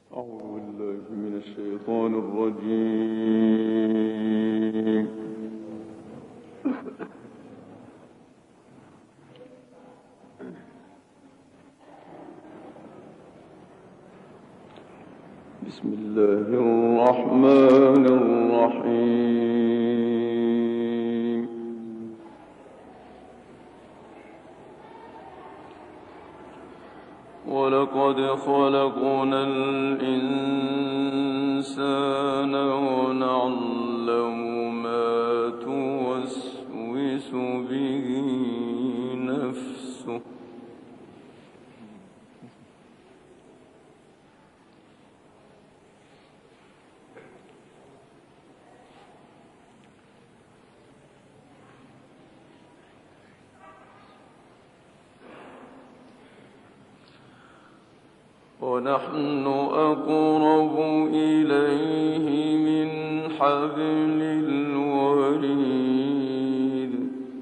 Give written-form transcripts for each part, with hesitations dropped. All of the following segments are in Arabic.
أعوذ بالله من الشيطان الرجيم. بسم الله الرحمن الرحيم. ولقد خلقنا الإنسان ونعلم ما توسوس به نفسه ونحن أقرب إليه من حبل الوريد.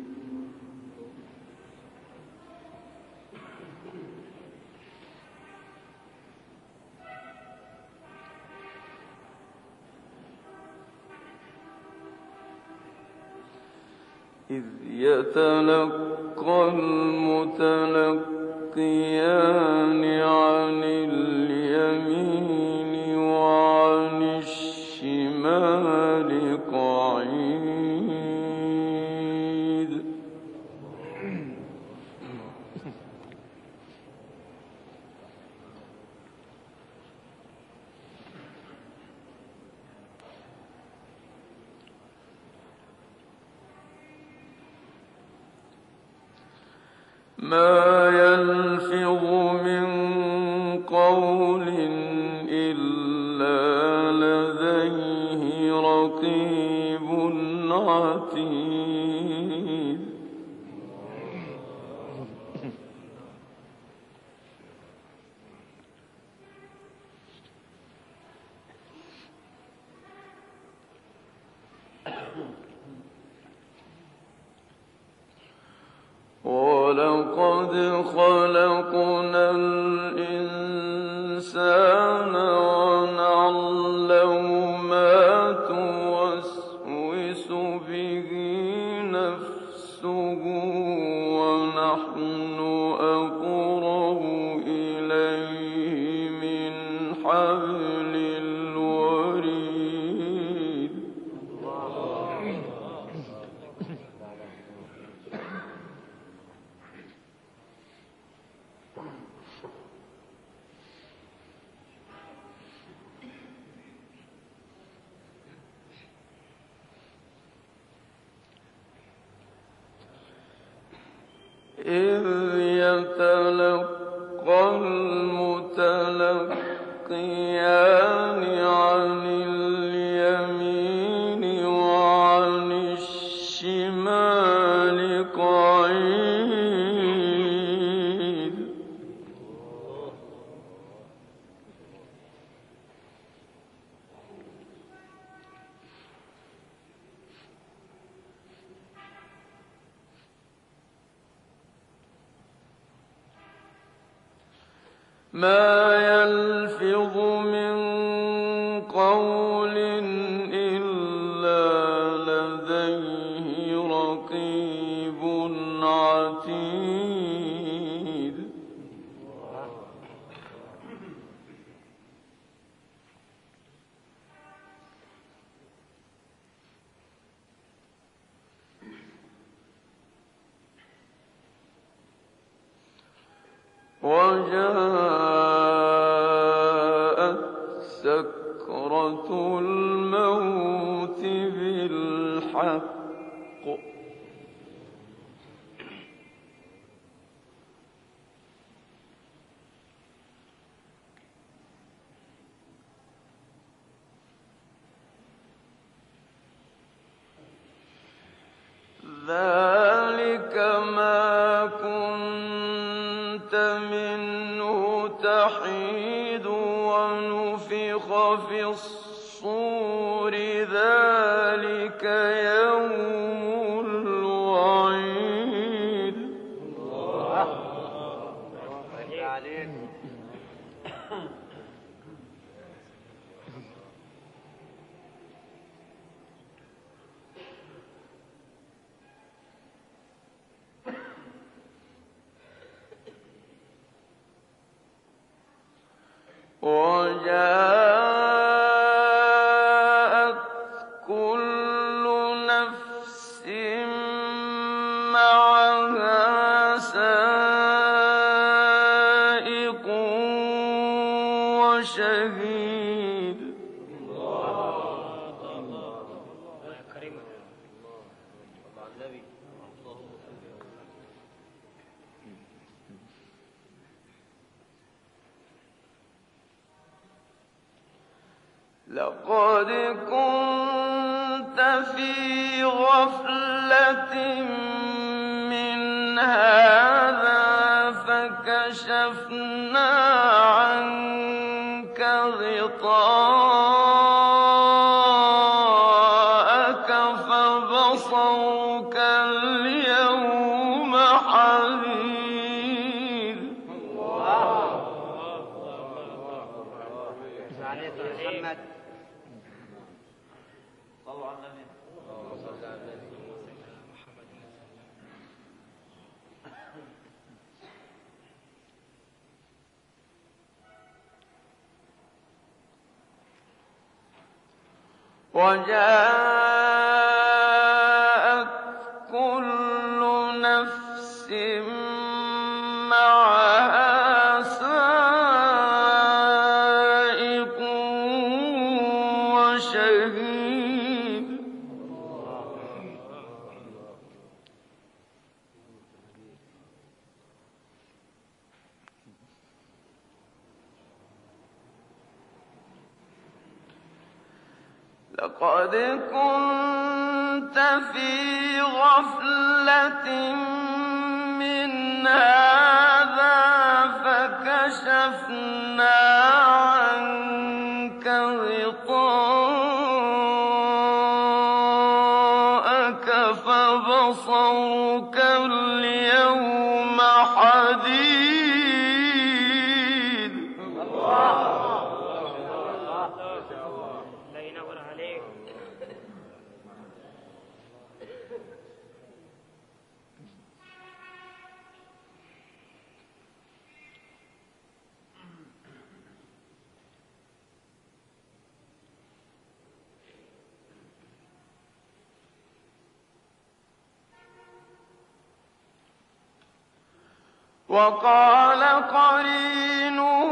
إذ يتلقى المتلقيان عن اليمين وعن الشمال قعيد. ما يلفظ من قول إلا لديه رقيب عتيد. ولقد خلقنا الإنسان ونعلم ما توسوس به نفسه ونحن أقرب إليه من حبل الوريد. إذ يتلقى المتلقيان عن اليمين وعن الشمال قعيد. ما يلفظ من قول إلا لديه رقيب عتيد. وجاءت سكرة الموت بالحق. ذلك ما كنت منه تحيد ونفخ في الصور ذلك يوم الوعيد. وجاءت كل نفس معها سائق وشهيد لقد كنت في غفلة من هذا فكشفنا عنك غطاءك فبصرك اليوم حديد وجاءت كل نفس معها سائق وشهيد لقد كنت في غفلة من هذا فكشفنا عنك غطاءك فبصرك اليوم حديد وقال قرينه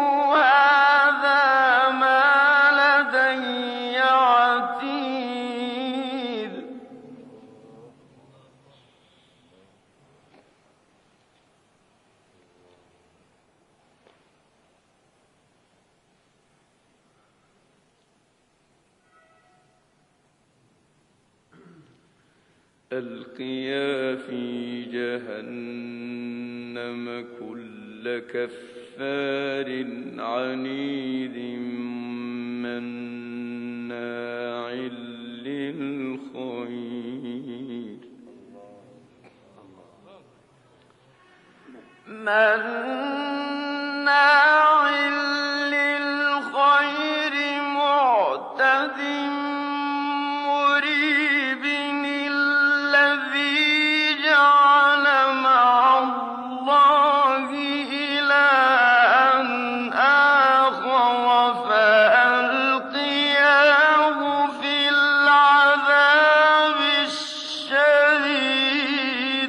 هذا ما لدي عتيد ألقيا في جهنم كل كفار عنيد مناع للخير مناع للخير معتد مريب الذي جعل مع الله إلها آخر فألقياه في العذاب الشديد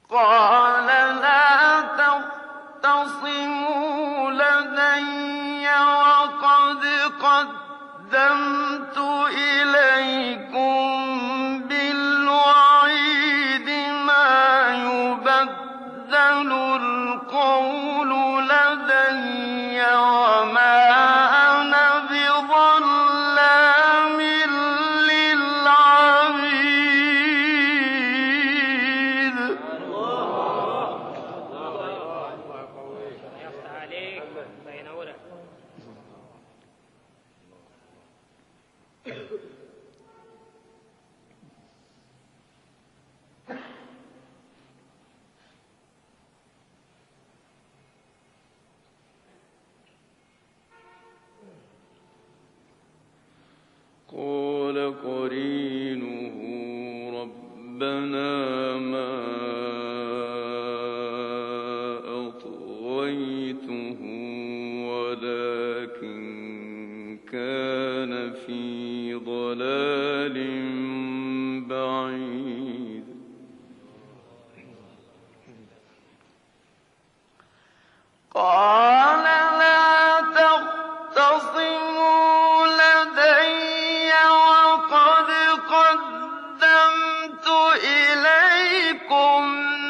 قَالَ لَا تَخْتَصِمُوا لَدَيَّ وَقَدْ قَدَّمْتُ إِلَيْكُم بِالْوَعِيدِ مَا يُبَدَّلُ الْقَوْلُ لَدَيَّ وَمَا أَنَا بِظَلَّامٍ لِّلْعَبِيدِ. قَالَ قَرِينُهُ رَبَّنَا مَا أَطْغَيْتُهُ وَلَٰكِن كَانَ فِي ضَلَالٍ بَعِيدٍ. قَالَ لَا تَخْتَصِمُوا لَدَيَّ وَقَدْ قَدَّمْتُ إِلَيْكُم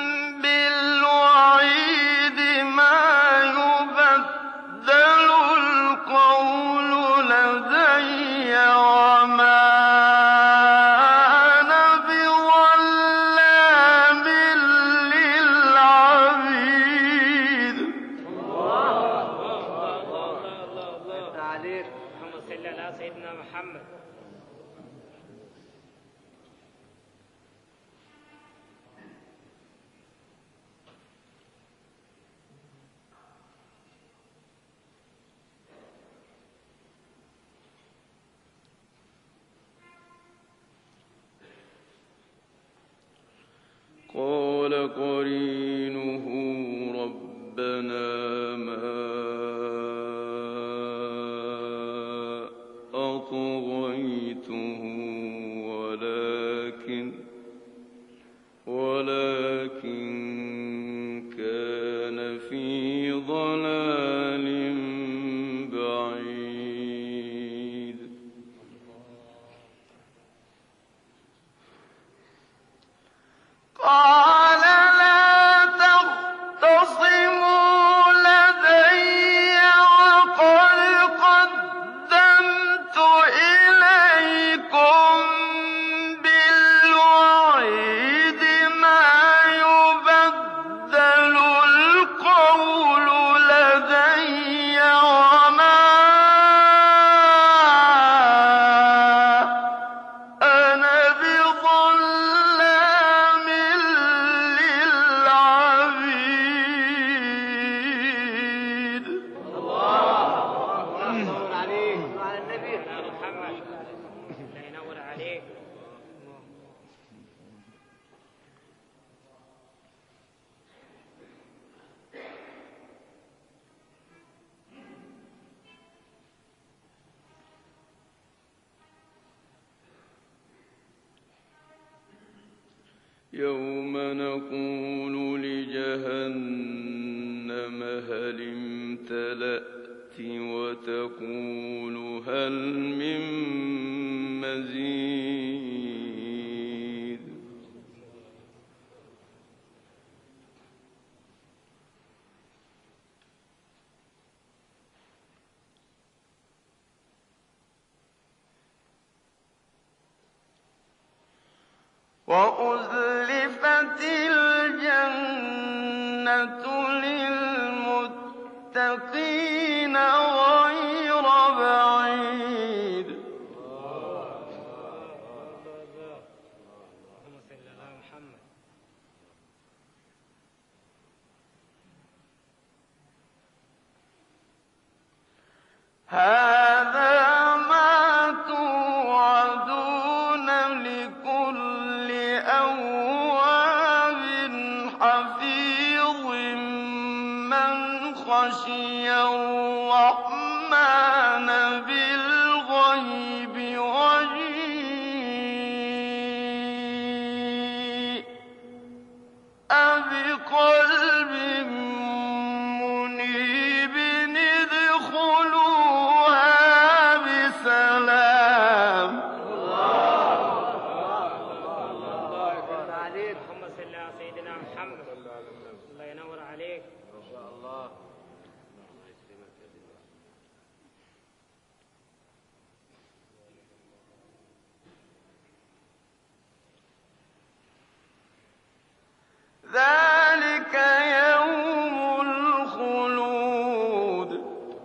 بِالْوَعِيدِ مَا يُبَدَّلُ الْقَوْلُ لَدَيَّ وَمَا أَنَا بِظَلَّامٍ لِّلْعَبِيدِ. اللهم صل على سيدنا محمد. قَالَ قَرِينُهُ رَبَّنَا مَا أَطْغَيْتُهُ وَلَٰكِن كَانَ فِي ضَلَالٍ بَعِيدٍ. قَالَ لَا تَخْتَصِمُوا لَدَيَّ وَقَدْ قَدَّمْتُ إِلَيْكُم بِالْوَعِيدِ مَا يُبَدَّلُ الْقَوْلُ لَدَيَّ وَمَا أَنَا بِظَلَّامٍ لِّلْعَبِيدِ. نور عليك وعلى النبي محمد. الله ينور عليك. يَوْمَ نَقُولُ لِجَهَنَّمَ هَلِ امْتَلَأْتِ وَتَقُولُ هَلْ مِن مَّزِيدٍ. وَأُزْلِفَتِ الْجَنَّةُ لِلْمُتَّقِينَ غَيْرَ بَعِيدٍ. اللهم صل على محمد. هَٰذَا مَا تُوعَدُونَ لِكُلِّ أَوَّابٍ حَفِيظٍ مَّنْ خَشِيَ الرَّحْمَٰنَ بِالْغَيْبِ وَجِيءَ على سيدنا محمد. الله ينور عليك. ما شاء الله. ذلك يوم الخلود.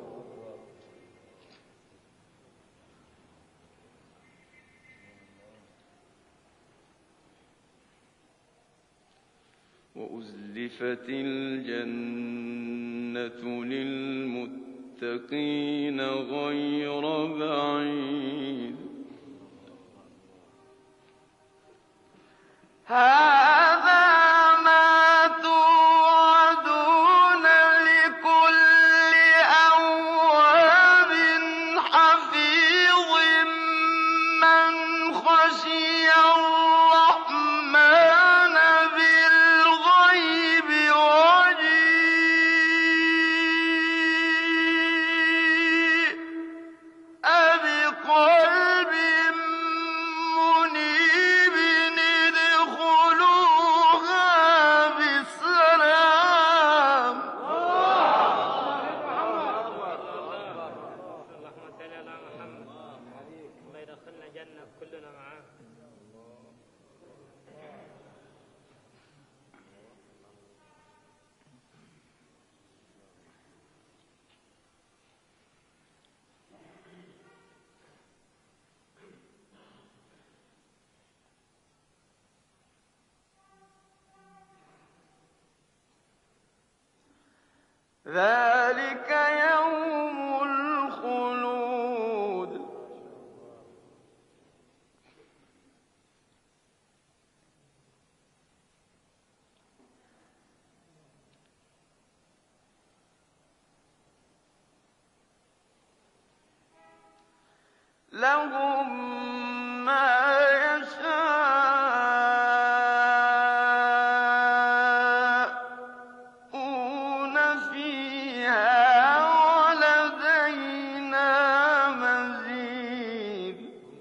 وأزلفت الجنة للمتقين غير بعيد. هذا ما توعدون لكل أواب حفيظ من خشي الرحمن بالغيب وجيء بقلب منيب ادخلوها بسلام. اللهم صل على محمد. الله يدخلنا جنة كلنا معاه. ذلك يوم الخلود. لهم ما يشاءون فيها ولدينا مزيد.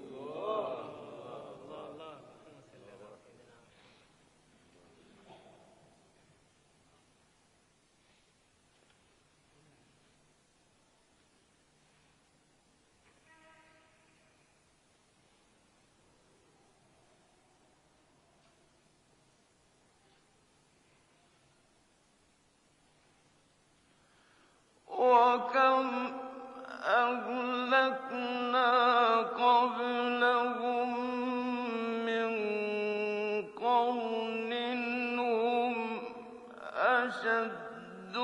وكم أهلكنا قبلهم من قرن هم أشد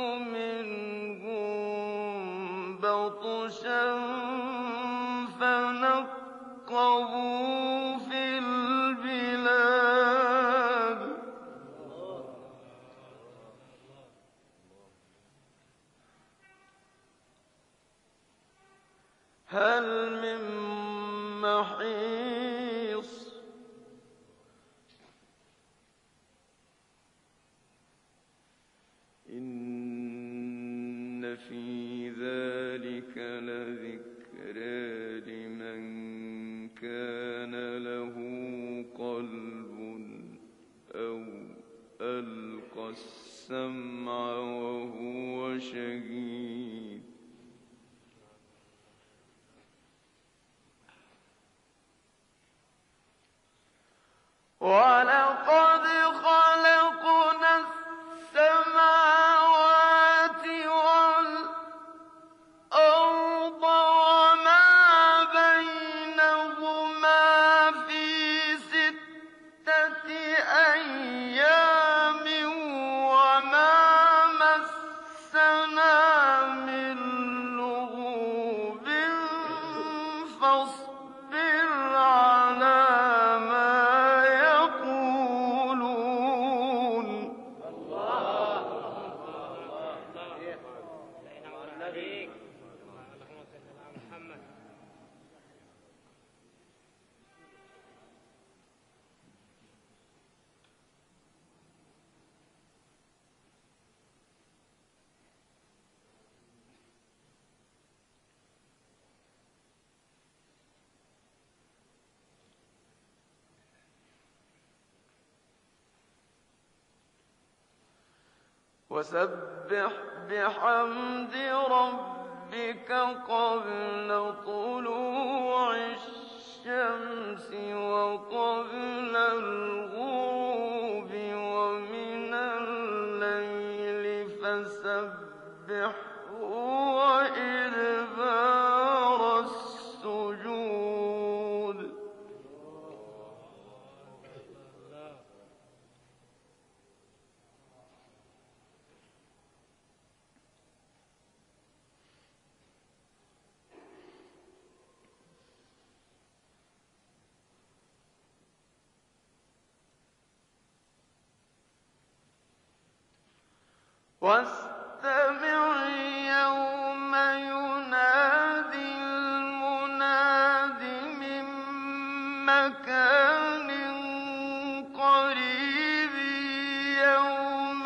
منهم بطشا فنقبوا في البلاد. هل من محيص. إن وسبح بحمد ربك قبل طلوع الشمس وقبل الغروب ومن الليل فسبحه وإدبار السجود واستمع يوم ينادي المناد من مكان قريب يوم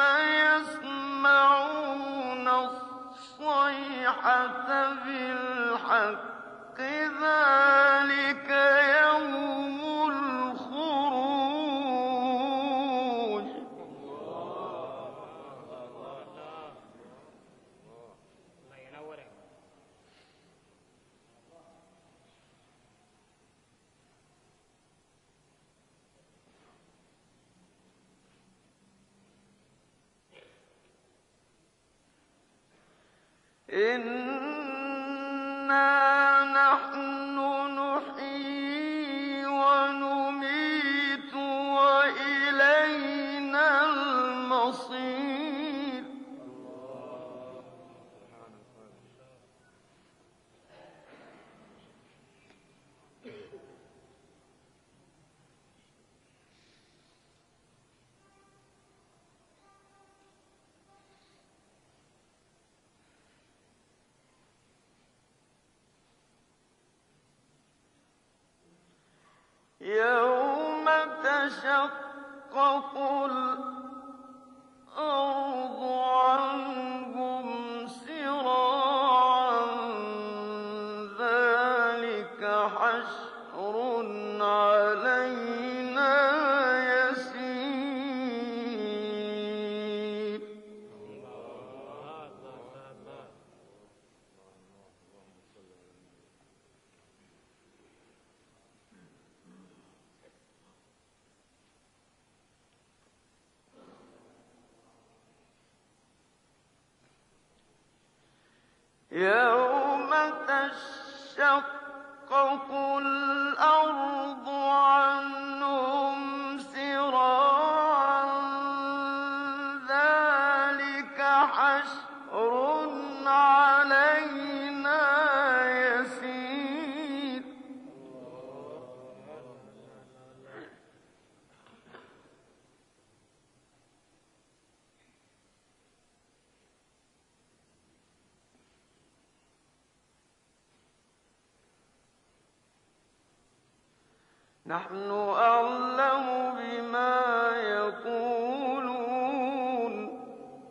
يسمعون الصيحة بالحق ذلك يوم الخروج الله ينورك. إنا نحن نحيي ونميت وإلينا المصير يوم تشقق الأرض عنهم سراعا ذلك حشر علينا يسير يوم تشقق الأرض عنهم سراعا ذلك حشر علينا يسير نحن أعلم بما يقولون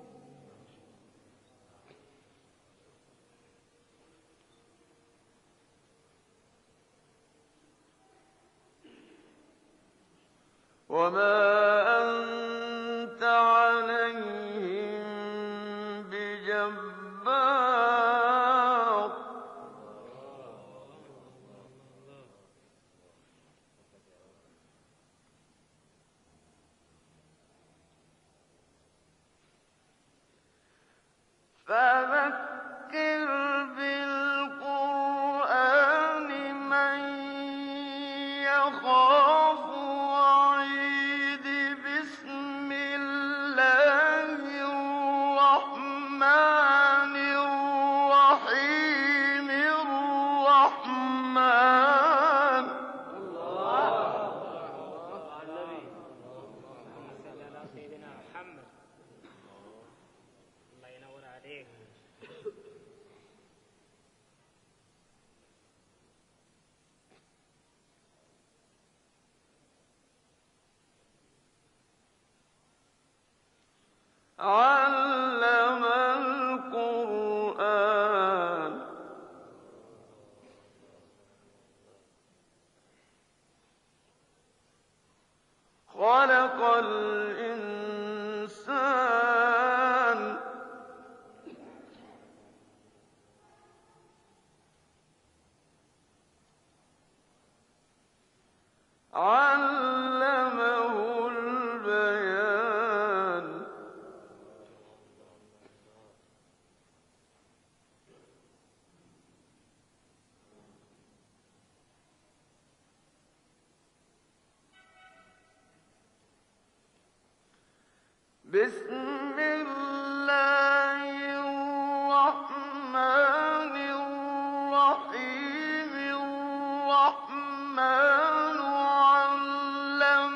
وما أنت عليهم بجبار فذكر بالقرآن من يخاف وعيد بسم الله الرحمن الرحيم الرحمن صل على سيدنا محمد. الله ينور عليك. علم القرآن خلق الإنسان بسم الله الرحمن الرحيم الرحمن علم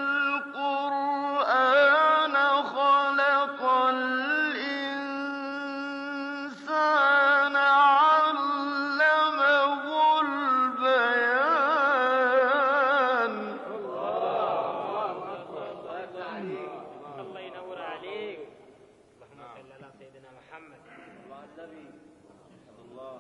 القرآن خلق الإنسان علمه البيان الله ينور عليك. اللهم صل على سيدنا محمد. الله النبي الله.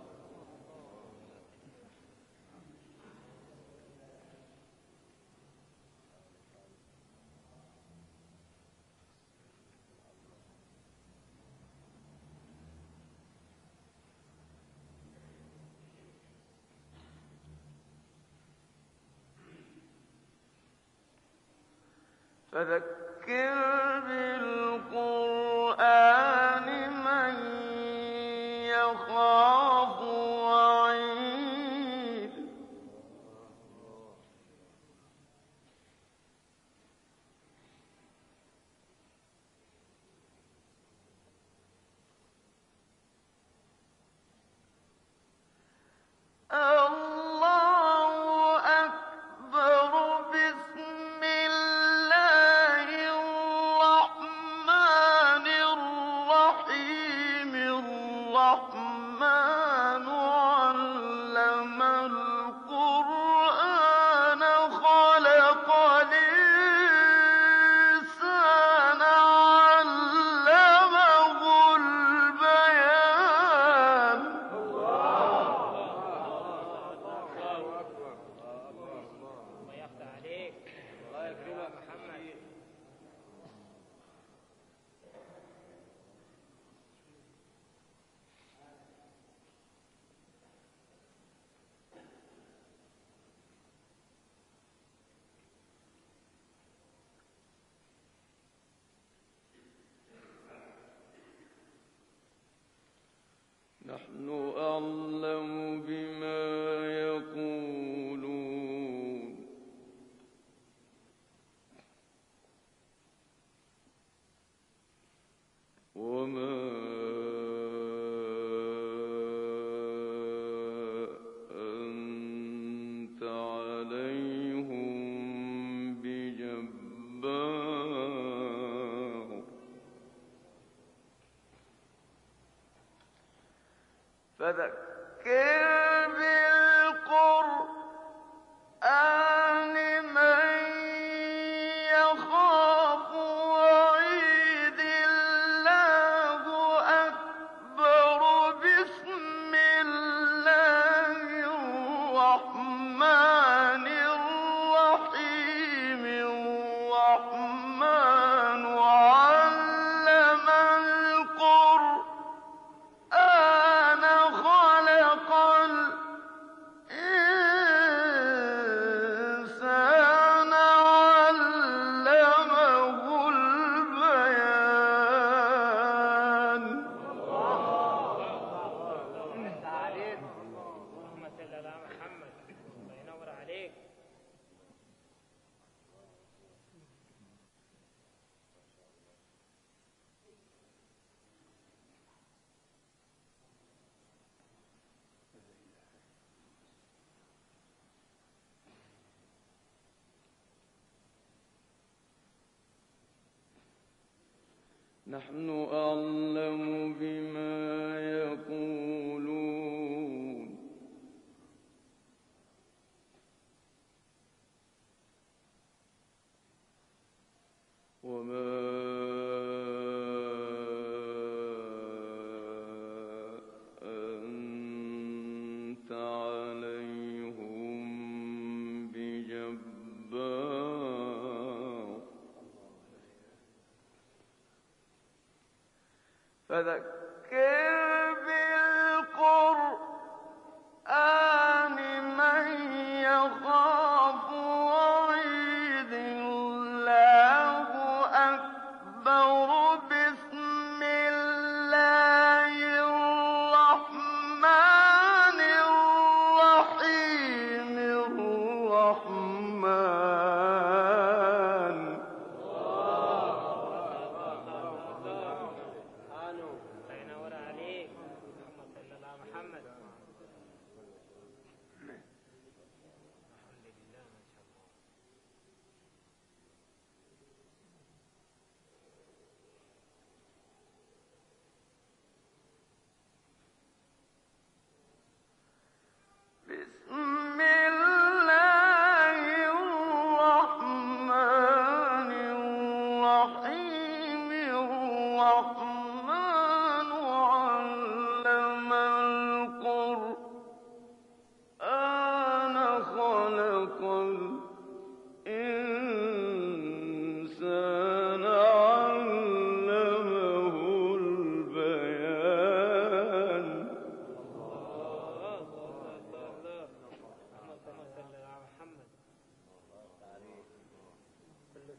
فذكر بالقرآن من يخاف وعيد الله أكبر. بسم الله الرحمن الرحيم الرحمن علم القرآن خلق الإنسان علمه البيان الله يفتح عليك. الله يكرمك محمد. نحن أعلم بما يقولون وما أنت عليهم بجبار فذكر بالقرآن من يخاف وعيد الله أكبر. بسم الله الرحمن الرحيم الرحمن علم القرآن خلق الإنسان علمه البيان اللهم صل على محمد. الله ينور عليك. نحن أعلم بما يقولون وما أنت عليهم بجبار فذكر بالقرآن من يخاف وعيد الله أكبر. بسم الله الرحمن الرحيم الرحمن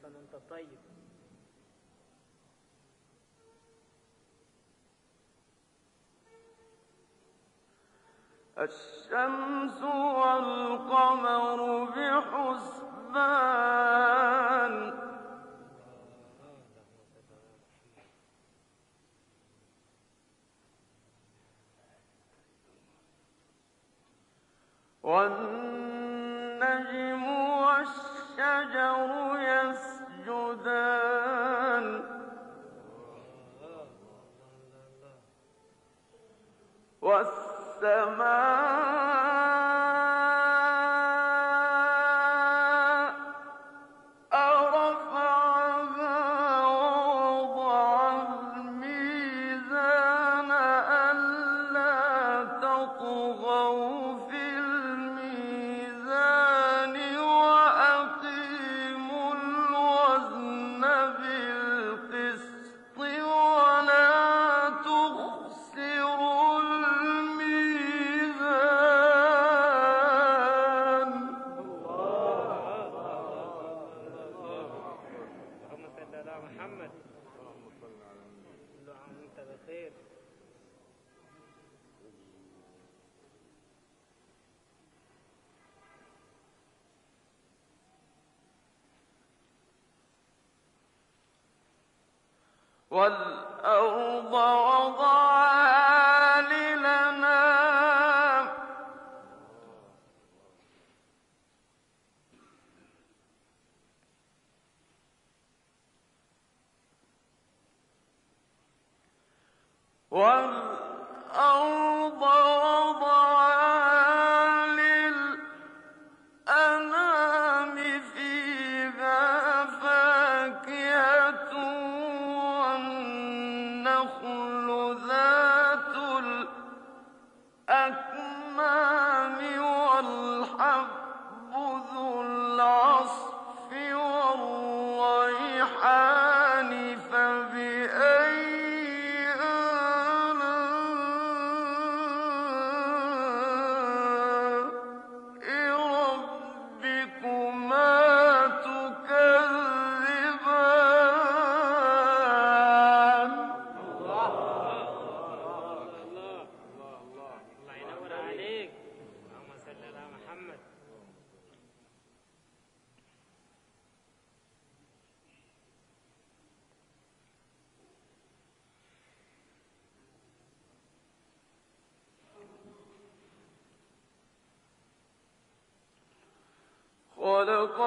سنة وأنت طيب. الشمس والقمر بحسبان والنجم والشجر يسجدان والسماء رفعها ووضع الميزان ألا تطغوا في الميزان وأقيموا الوزن بالقسط ولا تخسروا الميزان. اللهم صل على محمد. كل عام وأنت بخير. والأرض وضعها للأنام والأرض وضعها للأنام فيها فاكهة والنخل ذات الأكمام والحب ذو العصف والريحان فبأي آلاء ربكما تكذبان. الله ينور عليك. اللهم صل على محمد. خلق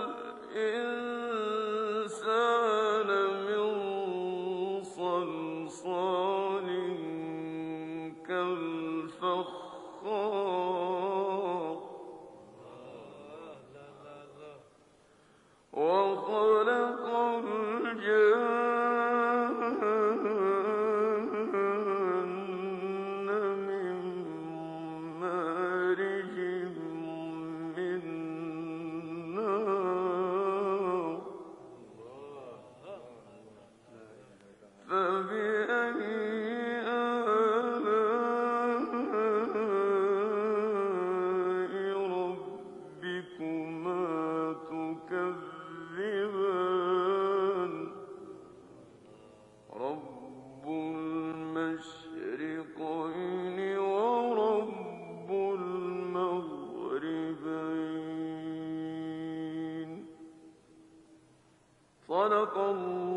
الإنسان من صلصال كالفخار وخلق الجن من مارج من نار فبأي آلاء ربكما تكذبان. رب المشرقين ورب المغربين. صدق الله